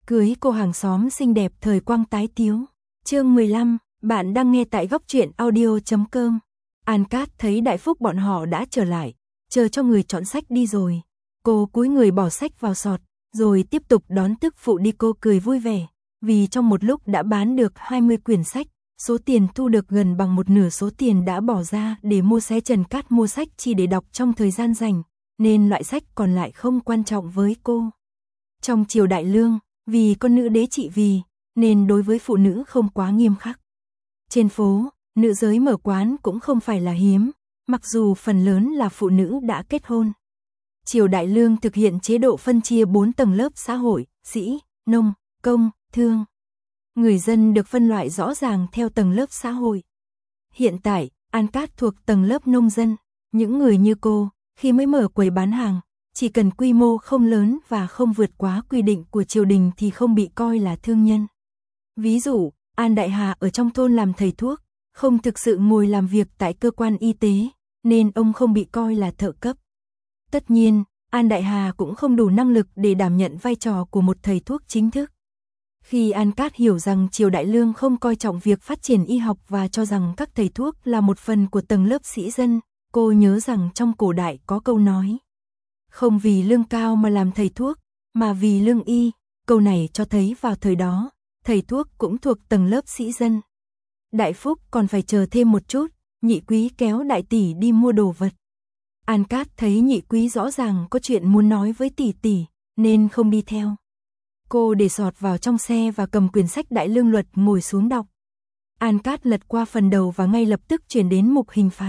Cưới cô hàng xóm xinh đẹp thời quang tái tiếu. Chương 15, bạn đang nghe tại góc truyện audio.com. An Cát thấy Đại Phúc bọn họ đã trở lại, chờ cho người chọn sách đi rồi. Cô cúi người bỏ sách vào sọt, rồi tiếp tục đón tức phụ đi. Cô cười vui vẻ, vì trong một lúc đã bán được 20 quyển sách, số tiền thu được gần bằng một nửa số tiền đã bỏ ra để mua xe. Trần Cát mua sách chỉ để đọc trong thời gian rảnh, nên loại sách còn lại không quan trọng với cô. Trong triều đại Lương, vì con nữ đế trị vì, nên đối với phụ nữ không quá nghiêm khắc. Trên phố, nữ giới mở quán cũng không phải là hiếm, mặc dù phần lớn là phụ nữ đã kết hôn. Triều đại Lương thực hiện chế độ phân chia 4 tầng lớp xã hội: sĩ, nông, công, thương. Người dân được phân loại rõ ràng theo tầng lớp xã hội. Hiện tại, An Cát thuộc tầng lớp nông dân. Những người như cô, khi mới mở quầy bán hàng, chỉ cần quy mô không lớn và không vượt quá quy định của triều đình thì không bị coi là thương nhân. Ví dụ, An Đại Hà ở trong thôn làm thầy thuốc, không thực sự ngồi làm việc tại cơ quan y tế, nên ông không bị coi là thợ cấp. Tất nhiên, An Đại Hà cũng không đủ năng lực để đảm nhận vai trò của một thầy thuốc chính thức. Khi An Cát hiểu rằng triều đại Lương không coi trọng việc phát triển y học và cho rằng các thầy thuốc là một phần của tầng lớp sĩ dân, cô nhớ rằng trong cổ đại có câu nói: không vì lương cao mà làm thầy thuốc, mà vì lương y. Câu này cho thấy vào thời đó, thầy thuốc cũng thuộc tầng lớp sĩ dân. Đại Phúc còn phải chờ thêm một chút, Nhị Quý kéo đại tỷ đi mua đồ vật. An Cát thấy Nhị Quý rõ ràng có chuyện muốn nói với tỷ tỷ, nên không đi theo. Cô để sọt vào trong xe và cầm quyển sách Đại Lương Luật ngồi xuống đọc. An Cát lật qua phần đầu và ngay lập tức chuyển đến mục hình phạt.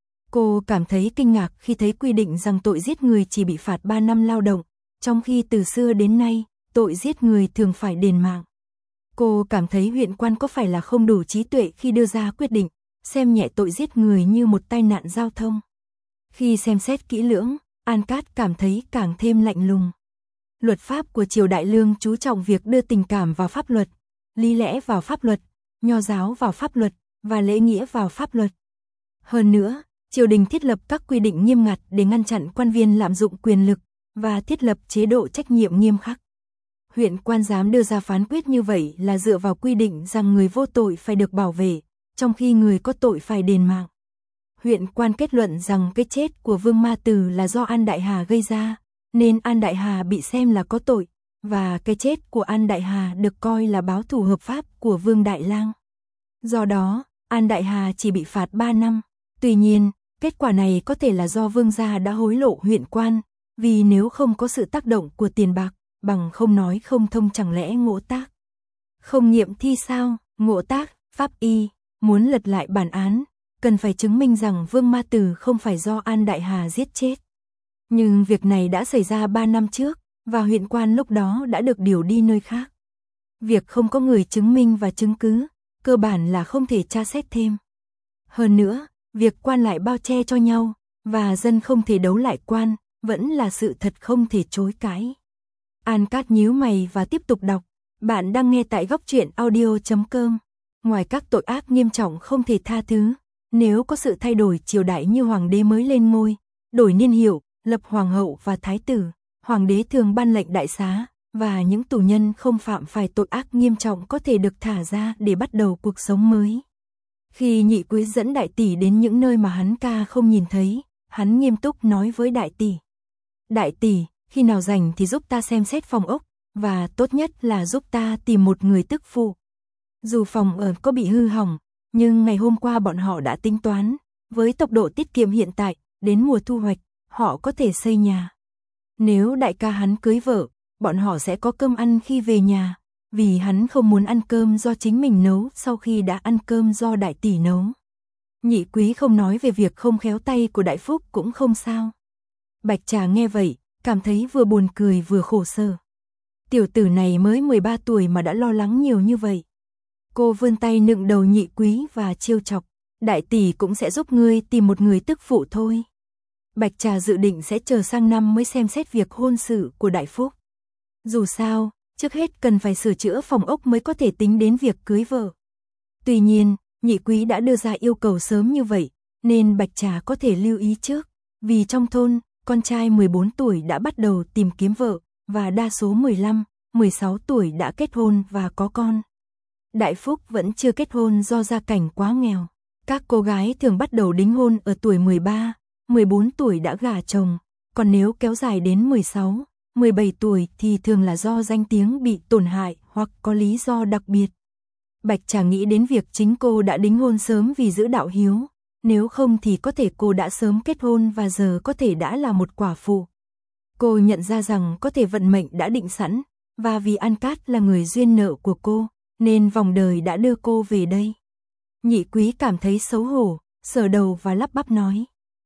Cô cảm thấy kinh ngạc khi thấy quy định rằng tội giết người chỉ bị phạt 3 năm lao động, trong khi từ xưa đến nay, tội giết người thường phải đền mạng. Cô cảm thấy huyện quan có phải là không đủ trí tuệ khi đưa ra quyết định, xem nhẹ tội giết người như một tai nạn giao thông. Khi xem xét kỹ lưỡng, An Cát cảm thấy càng thêm lạnh lùng. Luật pháp của triều đại Lương chú trọng việc đưa tình cảm vào pháp luật, lý lẽ vào pháp luật, nho giáo vào pháp luật, và lễ nghĩa vào pháp luật. Hơn nữa, triều đình thiết lập các quy định nghiêm ngặt để ngăn chặn quan viên lạm dụng quyền lực, và thiết lập chế độ trách nhiệm nghiêm khắc. Huyện quan dám đưa ra phán quyết như vậy là dựa vào quy định rằng người vô tội phải được bảo vệ, trong khi người có tội phải đền mạng. Huyện quan kết luận rằng cái chết của Vương Ma Từ là do An Đại Hà gây ra, nên An Đại Hà bị xem là có tội, và cái chết của An Đại Hà được coi là báo thù hợp pháp của Vương Đại Lang. Do đó, An Đại Hà chỉ bị phạt 3 năm. Tuy nhiên, kết quả này có thể là do Vương gia đã hối lộ huyện quan, vì nếu không có sự tác động của tiền bạc, bằng không nói không thông. Chẳng lẽ Ngộ Tác không nghiệm thi sao? Ngộ Tác, pháp y, muốn lật lại bản án, cần phải chứng minh rằng Vương Ma Từ không phải do An Đại Hà giết chết. Nhưng việc này đã xảy ra 3 năm trước, và huyện quan lúc đó đã được điều đi nơi khác. Việc không có người chứng minh và chứng cứ, cơ bản là không thể tra xét thêm. Hơn nữa, việc quan lại bao che cho nhau, và dân không thể đấu lại quan, vẫn là sự thật không thể chối cãi. An Cát nhíu mày và tiếp tục đọc. Bạn đang nghe tại góc truyện audio.com. Ngoài các tội ác nghiêm trọng không thể tha thứ, nếu có sự thay đổi triều đại như hoàng đế mới lên ngôi, đổi niên hiệu, lập hoàng hậu và thái tử, hoàng đế thường ban lệnh đại xá, và những tù nhân không phạm phải tội ác nghiêm trọng có thể được thả ra để bắt đầu cuộc sống mới. Khi Nhị Quý dẫn đại tỷ đến những nơi mà hắn ca không nhìn thấy, hắn nghiêm túc nói với đại tỷ: đại tỷ, khi nào rảnh thì giúp ta xem xét phòng ốc, và tốt nhất là giúp ta tìm một người tức phụ. Dù phòng ở có bị hư hỏng, nhưng ngày hôm qua bọn họ đã tính toán, với tốc độ tiết kiệm hiện tại, đến mùa thu hoạch, họ có thể xây nhà. Nếu đại ca hắn cưới vợ, bọn họ sẽ có cơm ăn khi về nhà, vì hắn không muốn ăn cơm do chính mình nấu sau khi đã ăn cơm do đại tỷ nấu. Nhị Quý không nói về việc không khéo tay của Đại Phúc cũng không sao. Bạch Trà nghe vậy, cảm thấy vừa buồn cười vừa khổ sở. Tiểu tử này mới 13 tuổi mà đã lo lắng nhiều như vậy. Cô vươn tay nựng đầu Nhị Quý và trêu chọc: đại tỷ cũng sẽ giúp ngươi tìm một người tức phụ thôi. Bạch Trà dự định sẽ chờ sang năm mới xem xét việc hôn sự của Đại Phúc. Dù sao, trước hết cần phải sửa chữa phòng ốc mới có thể tính đến việc cưới vợ. Tuy nhiên, Nhị Quý đã đưa ra yêu cầu sớm như vậy, nên Bạch Trà có thể lưu ý trước, vì trong thôn, con trai 14 tuổi đã bắt đầu tìm kiếm vợ, và đa số 15, 16 tuổi đã kết hôn và có con. Đại Phúc vẫn chưa kết hôn do gia cảnh quá nghèo. Các cô gái thường bắt đầu đính hôn ở tuổi 13, 14 tuổi đã gả chồng, còn nếu kéo dài đến 16, 17 tuổi thì thường là do danh tiếng bị tổn hại hoặc có lý do đặc biệt. Bạch Trà nghĩ đến việc chính cô đã đính hôn sớm vì giữ đạo hiếu, nếu không thì có thể cô đã sớm kết hôn và giờ có thể đã là một quả phụ. Cô nhận ra rằng có thể vận mệnh đã định sẵn, và vì An Cát là người duyên nợ của cô, nên vòng đời đã đưa cô về đây. Nhị Quý cảm thấy xấu hổ, sờ đầu và lắp bắp nói.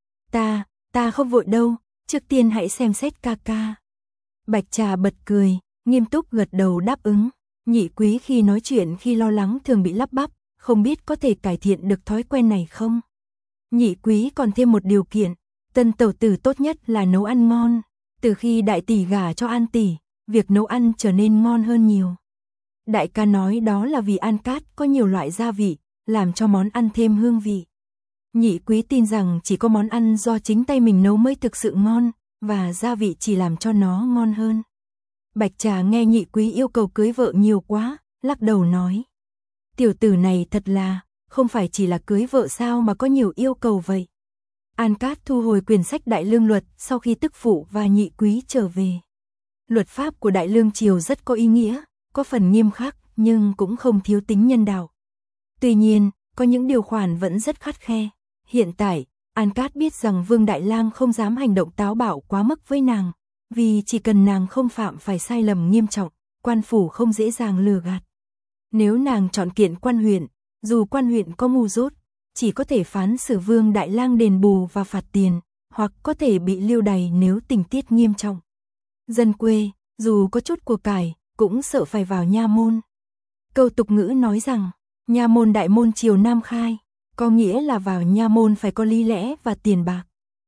Ta không vội đâu, trước tiên hãy xem xét ca ca. Bạch Trà bật cười, nghiêm túc gật đầu đáp ứng. Nhị Quý khi nói chuyện khi lo lắng thường bị lắp bắp, không biết có thể cải thiện được thói quen này không. Nhị Quý còn thêm một điều kiện, tân tẩu tử tốt nhất là nấu ăn ngon. Từ khi đại tỷ gả cho An tỷ, việc nấu ăn trở nên ngon hơn nhiều. Đại ca nói đó là vì An Cát có nhiều loại gia vị, làm cho món ăn thêm hương vị. Nhị Quý tin rằng chỉ có món ăn do chính tay mình nấu mới thực sự ngon, và gia vị chỉ làm cho nó ngon hơn. Bạch Trà nghe Nhị Quý yêu cầu cưới vợ nhiều quá, lắc đầu nói. Tiểu tử này thật là, không phải chỉ là cưới vợ sao mà có nhiều yêu cầu vậy. An Cát thu hồi quyển sách Đại Lương Luật sau khi tức phụ và Nhị Quý trở về. Luật pháp của Đại Lương Triều rất có ý nghĩa, có phần nghiêm khắc nhưng cũng không thiếu tính nhân đạo. Tuy nhiên, có những điều khoản vẫn rất khắt khe. Hiện tại, An Cát biết rằng Vương Đại Lang không dám hành động táo bạo quá mức với nàng, vì chỉ cần nàng không phạm phải sai lầm nghiêm trọng, quan phủ không dễ dàng lừa gạt. Nếu nàng chọn kiện quan huyện, dù quan huyện có ngu dốt, chỉ có thể phán xử Vương Đại Lang đền bù và phạt tiền, hoặc có thể bị lưu đày nếu tình tiết nghiêm trọng. Dân quê, dù có chút của cải, cũng sợ phải vào nha môn. Câu tục ngữ nói rằng, nha môn đại môn triều Nam khai, có nghĩa là vào nha môn phải có lý lẽ và tiền bạc.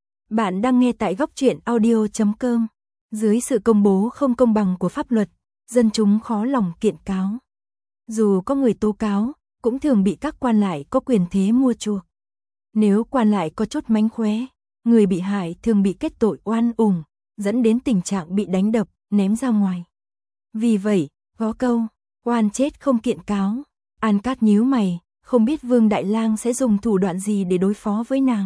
Bạn đang nghe tại goctruyện.audio.com. Dưới sự công bố không công bằng của pháp luật, dân chúng khó lòng kiện cáo. Dù có người tố cáo, cũng thường bị các quan lại có quyền thế mua chuộc. Nếu quan lại có chút mánh khóe, người bị hại thường bị kết tội oan uổng, dẫn đến tình trạng bị đánh đập, ném ra ngoài. Vì vậy, có câu, oan chết không kiện cáo. An Cát nhíu mày, không biết Vương Đại Lang sẽ dùng thủ đoạn gì để đối phó với nàng.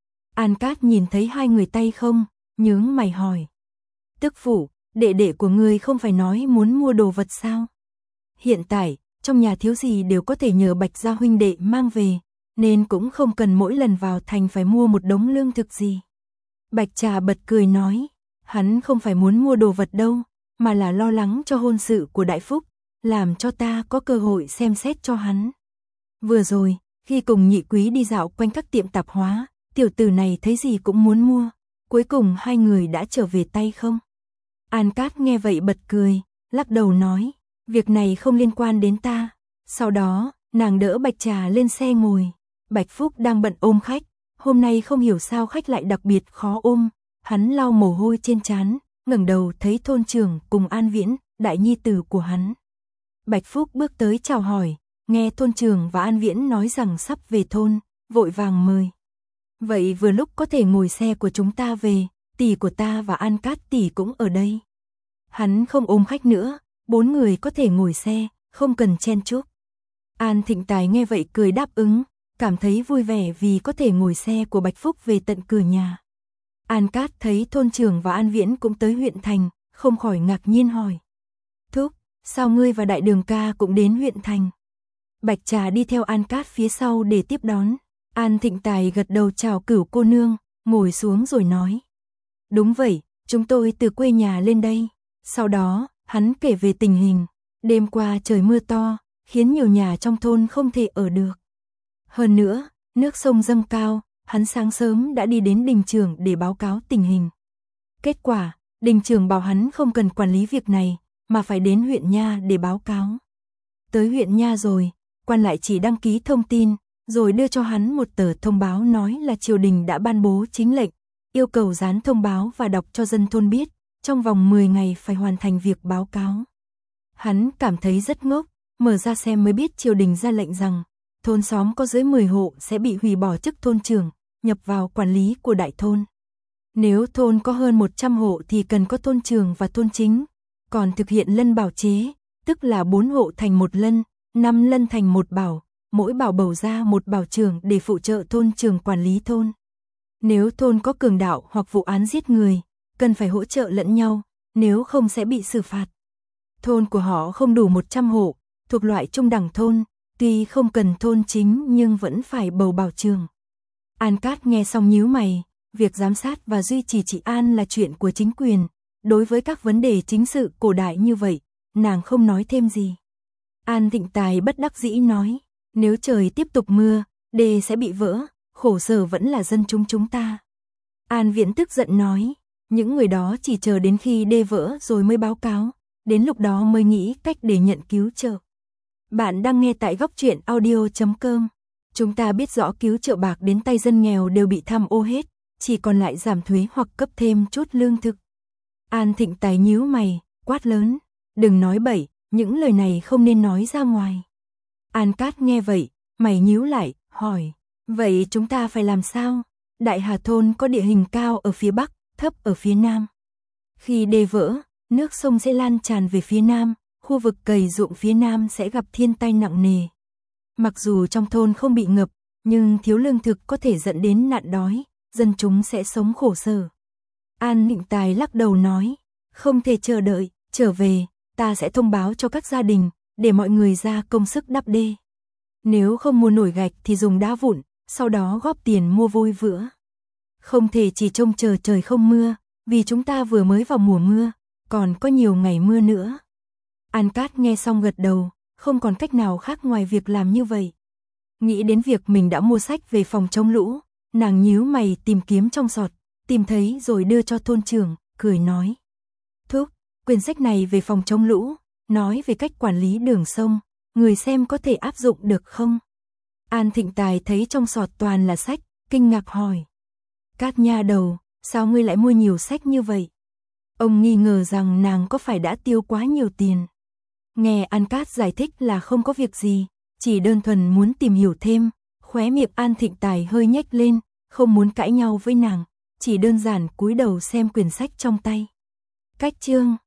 An Cát nhìn thấy hai người tay không, nhướng mày hỏi. Tức phụ, đệ đệ của ngươi không phải nói muốn mua đồ vật sao? Hiện tại, trong nhà thiếu gì đều có thể nhờ Bạch gia huynh đệ mang về, nên cũng không cần mỗi lần vào thành phải mua một đống lương thực gì. Bạch Trà bật cười nói, hắn không phải muốn mua đồ vật đâu, mà là lo lắng cho hôn sự của Đại Phúc, làm cho ta có cơ hội xem xét cho hắn. Vừa rồi, khi cùng Nhị Quý đi dạo quanh các tiệm tạp hóa, tiểu tử này thấy gì cũng muốn mua, cuối cùng hai người đã trở về tay không. An Cát nghe vậy bật cười, lắc đầu nói, việc này không liên quan đến ta. Sau đó, nàng đỡ Bạch Trà lên xe ngồi. Bạch Phúc đang bận ôm khách, hôm nay không hiểu sao khách lại đặc biệt khó ôm, hắn lau mồ hôi trên trán, ngẩng đầu thấy thôn trưởng cùng An Viễn, đại nhi tử của hắn. Bạch Phúc bước tới chào hỏi, nghe thôn trưởng và An Viễn nói rằng sắp về thôn, vội vàng mời. Vậy vừa lúc có thể ngồi xe của chúng ta về, tỷ của ta và An Cát tỷ cũng ở đây. Hắn không ôm khách nữa, 4 người có thể ngồi xe, không cần chen chúc. An Thịnh Tài nghe vậy cười đáp ứng, cảm thấy vui vẻ vì có thể ngồi xe của Bạch Phúc về tận cửa nhà. An Cát thấy thôn trưởng và An Viễn cũng tới huyện thành, không khỏi ngạc nhiên hỏi. Thúc, sao ngươi và Đại Đường ca cũng đến huyện thành? Bạch Trà đi theo An Cát phía sau để tiếp đón. An Thịnh Tài gật đầu chào Cửu cô nương, ngồi xuống rồi nói. Đúng vậy, chúng tôi từ quê nhà lên đây. Sau đó, hắn kể về tình hình. Đêm qua trời mưa to, khiến nhiều nhà trong thôn không thể ở được. Hơn nữa, nước sông dâng cao, hắn sáng sớm đã đi đến đình trưởng để báo cáo tình hình. Kết quả, đình trưởng bảo hắn không cần quản lý việc này, mà phải đến huyện nha để báo cáo. Tới huyện nha rồi, quan lại chỉ đăng ký thông tin, rồi đưa cho hắn một tờ thông báo nói là triều đình đã ban bố chính lệnh, yêu cầu dán thông báo và đọc cho dân thôn biết, trong vòng 10 ngày phải hoàn thành việc báo cáo. Hắn cảm thấy rất ngốc, mở ra xem mới biết triều đình ra lệnh rằng, thôn xóm có dưới 10 hộ sẽ bị hủy bỏ chức thôn trưởng, nhập vào quản lý của đại thôn. Nếu thôn có hơn 100 hộ thì cần có thôn trưởng và thôn chính, còn thực hiện lân bảo chế, tức là 4 hộ thành một lân, 5 lân thành một bảo, mỗi bảo bầu ra một bảo trưởng để phụ trợ thôn trưởng quản lý thôn. Nếu thôn có cường đạo hoặc vụ án giết người, cần phải hỗ trợ lẫn nhau, nếu không sẽ bị xử phạt. Thôn của họ không đủ 100 hộ, thuộc loại trung đẳng thôn, tuy không cần thôn chính nhưng vẫn phải bầu bảo trường. An Cát nghe xong nhíu mày, việc giám sát và duy trì trị an là chuyện của chính quyền, đối với các vấn đề chính sự cổ đại như vậy, nàng không nói thêm gì. An Thịnh Tài bất đắc dĩ nói, nếu trời tiếp tục mưa, đê sẽ bị vỡ, khổ sở vẫn là dân chúng ta. An Viễn tức giận nói, những người đó chỉ chờ đến khi đê vỡ rồi mới báo cáo, đến lúc đó mới nghĩ cách để nhận cứu trợ. Bạn đang nghe tại góc truyện audio.com. Chúng ta biết rõ cứu trợ bạc đến tay dân nghèo đều bị tham ô hết, chỉ còn lại giảm thuế hoặc cấp thêm chút lương thực. An Thịnh Tài nhíu mày, quát lớn, đừng nói bậy, những lời này không nên nói ra ngoài. An Cát nghe vậy, mày nhíu lại, hỏi, vậy chúng ta phải làm sao? Đại Hà Thôn có địa hình cao ở phía bắc, thấp ở phía nam. Khi đê vỡ, nước sông sẽ lan tràn về phía nam, khu vực cày ruộng phía nam sẽ gặp thiên tai nặng nề. Mặc dù trong thôn không bị ngập, nhưng thiếu lương thực có thể dẫn đến nạn đói, dân chúng sẽ sống khổ sở. An Thịnh Tài lắc đầu nói, không thể chờ đợi, trở về, ta sẽ thông báo cho các gia đình, để mọi người ra công sức đắp đê. Nếu không mua nổi gạch thì dùng đá vụn, sau đó góp tiền mua vôi vữa. Không thể chỉ trông chờ trời không mưa, vì chúng ta vừa mới vào mùa mưa, còn có nhiều ngày mưa nữa. An Cát nghe xong gật đầu, không còn cách nào khác ngoài việc làm như vậy. Nghĩ đến việc mình đã mua sách về phòng chống lũ, nàng nhíu mày tìm kiếm trong sọt, tìm thấy rồi đưa cho thôn trưởng, cười nói. Thúc, quyển sách này về phòng chống lũ, nói về cách quản lý đường sông, người xem có thể áp dụng được không? An Thịnh Tài thấy trong sọt toàn là sách, kinh ngạc hỏi. Cát nha đầu, sao ngươi lại mua nhiều sách như vậy? Ông nghi ngờ rằng nàng có phải đã tiêu quá nhiều tiền. Nghe An Cát giải thích là không có việc gì, chỉ đơn thuần muốn tìm hiểu thêm, khóe miệng An Thịnh Tài hơi nhếch lên, không muốn cãi nhau với nàng, chỉ đơn giản cúi đầu xem quyển sách trong tay. Cách chương